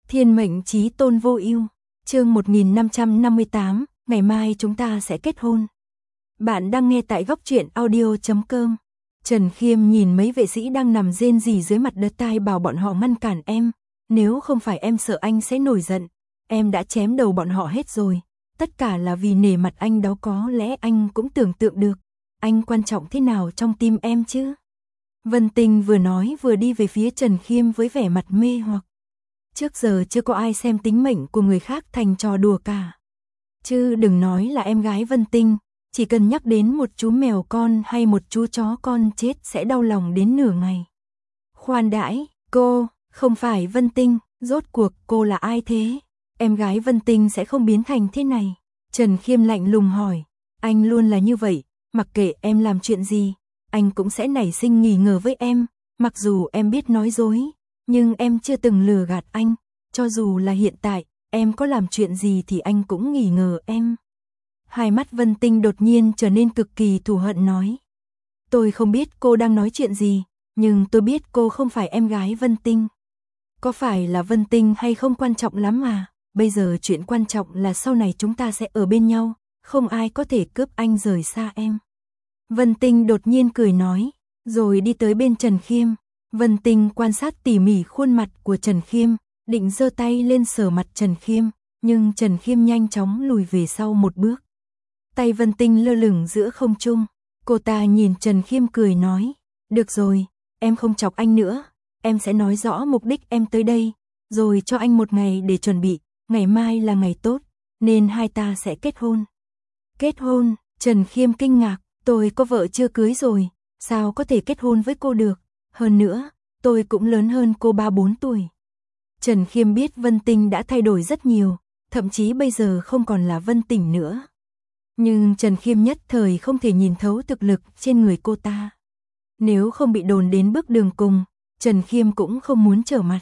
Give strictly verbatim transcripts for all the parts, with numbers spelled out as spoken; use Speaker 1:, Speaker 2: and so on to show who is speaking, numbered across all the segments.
Speaker 1: Thiên mệnh chí tôn vô ưu, chương một nghìn năm trăm năm mươi tám, ngày mai chúng ta sẽ kết hôn. Bạn đang nghe tại góc truyện audio chấm com. Trần Khiêm nhìn mấy vệ sĩ đang nằm rên rỉ dưới mặt đất tai bảo bọn họ ngăn cản em, nếu không phải em sợ anh sẽ nổi giận, em đã chém đầu bọn họ hết rồi. Tất cả là vì nể mặt anh đó, có lẽ anh cũng tưởng tượng được, anh quan trọng thế nào trong tim em chứ. Vân Tinh vừa nói vừa đi về phía Trần Khiêm với vẻ mặt mê hoặc. Trước giờ chưa có ai xem tính mệnh của người khác thành trò đùa cả. Chứ đừng nói là em gái Vân Tinh, chỉ cần nhắc đến một chú mèo con hay một chú chó con chết sẽ đau lòng đến nửa ngày. Khoan đãi, cô, không phải Vân Tinh, rốt cuộc cô là ai thế? Em gái Vân Tinh sẽ không biến thành thế này. Trần Khiêm lạnh lùng hỏi, anh luôn là như vậy, mặc kệ em làm chuyện gì, anh cũng sẽ nảy sinh nghi ngờ với em, mặc dù em biết nói dối, nhưng em chưa từng lừa gạt anh, cho dù là hiện tại, em có làm chuyện gì thì anh cũng nghi ngờ em. Hai mắt Vân Tinh đột nhiên trở nên cực kỳ thù hận nói. Tôi không biết cô đang nói chuyện gì, nhưng tôi biết cô không phải em gái Vân Tinh. Có phải là Vân Tinh hay không quan trọng lắm mà, bây giờ chuyện quan trọng là sau này chúng ta sẽ ở bên nhau, không ai có thể cướp anh rời xa em. Vân Tinh đột nhiên cười nói, rồi đi tới bên Trần Khiêm. Vân Tinh quan sát tỉ mỉ khuôn mặt của Trần Khiêm, định giơ tay lên sờ mặt Trần Khiêm, nhưng Trần Khiêm nhanh chóng lùi về sau một bước. Tay Vân Tinh lơ lửng giữa không trung, cô ta nhìn Trần Khiêm cười nói, được rồi, em không chọc anh nữa, em sẽ nói rõ mục đích em tới đây, rồi cho anh một ngày để chuẩn bị, ngày mai là ngày tốt, nên hai ta sẽ kết hôn. Kết hôn? Trần Khiêm kinh ngạc, tôi có vợ chưa cưới rồi, sao có thể kết hôn với cô được? Hơn nữa, tôi cũng lớn hơn cô ba bốn tuổi. Trần Khiêm biết Vân Tinh đã thay đổi rất nhiều, thậm chí bây giờ không còn là Vân Tinh nữa. Nhưng Trần Khiêm nhất thời không thể nhìn thấu thực lực trên người cô ta. Nếu không bị đồn đến bước đường cùng, Trần Khiêm cũng không muốn trở mặt.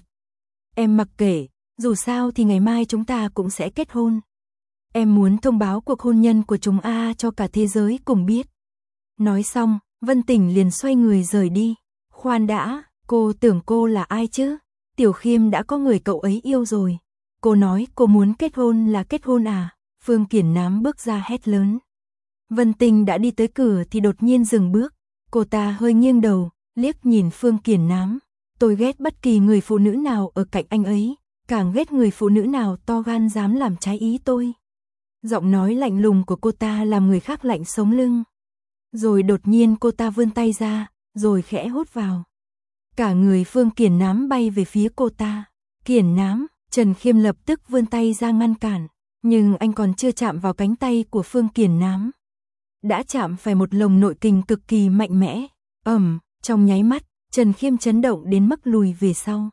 Speaker 1: Em mặc kệ, dù sao thì ngày mai chúng ta cũng sẽ kết hôn. Em muốn thông báo cuộc hôn nhân của chúng ta cho cả thế giới cùng biết. Nói xong, Vân Tinh liền xoay người rời đi. Khoan đã, cô tưởng cô là ai chứ? Tiểu Khiêm đã có người cậu ấy yêu rồi. Cô nói cô muốn kết hôn là kết hôn à? Phương Kiển Nám bước ra hét lớn. Vân Tinh đã đi tới cửa thì đột nhiên dừng bước. Cô ta hơi nghiêng đầu, liếc nhìn Phương Kiển Nám. Tôi ghét bất kỳ người phụ nữ nào ở cạnh anh ấy, càng ghét người phụ nữ nào to gan dám làm trái ý tôi. Giọng nói lạnh lùng của cô ta làm người khác lạnh sống lưng. Rồi đột nhiên cô ta vươn tay ra, rồi khẽ hút vào. Cả người Phương Kiển Nám bay về phía cô ta. Kiển Nám, Trần Khiêm lập tức vươn tay ra ngăn cản, nhưng anh còn chưa chạm vào cánh tay của Phương Kiển Nám. Đã chạm phải một lồng nội kình cực kỳ mạnh mẽ. Ầm, trong nháy mắt, Trần Khiêm chấn động đến mức lùi về sau.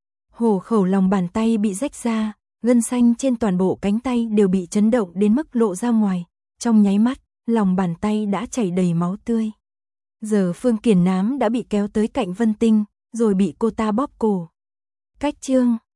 Speaker 1: Hổ khẩu lòng bàn tay bị rách ra, gân xanh trên toàn bộ cánh tay đều bị chấn động đến mức lộ ra ngoài. Trong nháy mắt, lòng bàn tay đã chảy đầy máu tươi. Giờ Phương Kiển Nám đã bị kéo tới cạnh Vân Tinh, rồi bị cô ta bóp cổ. Cách chương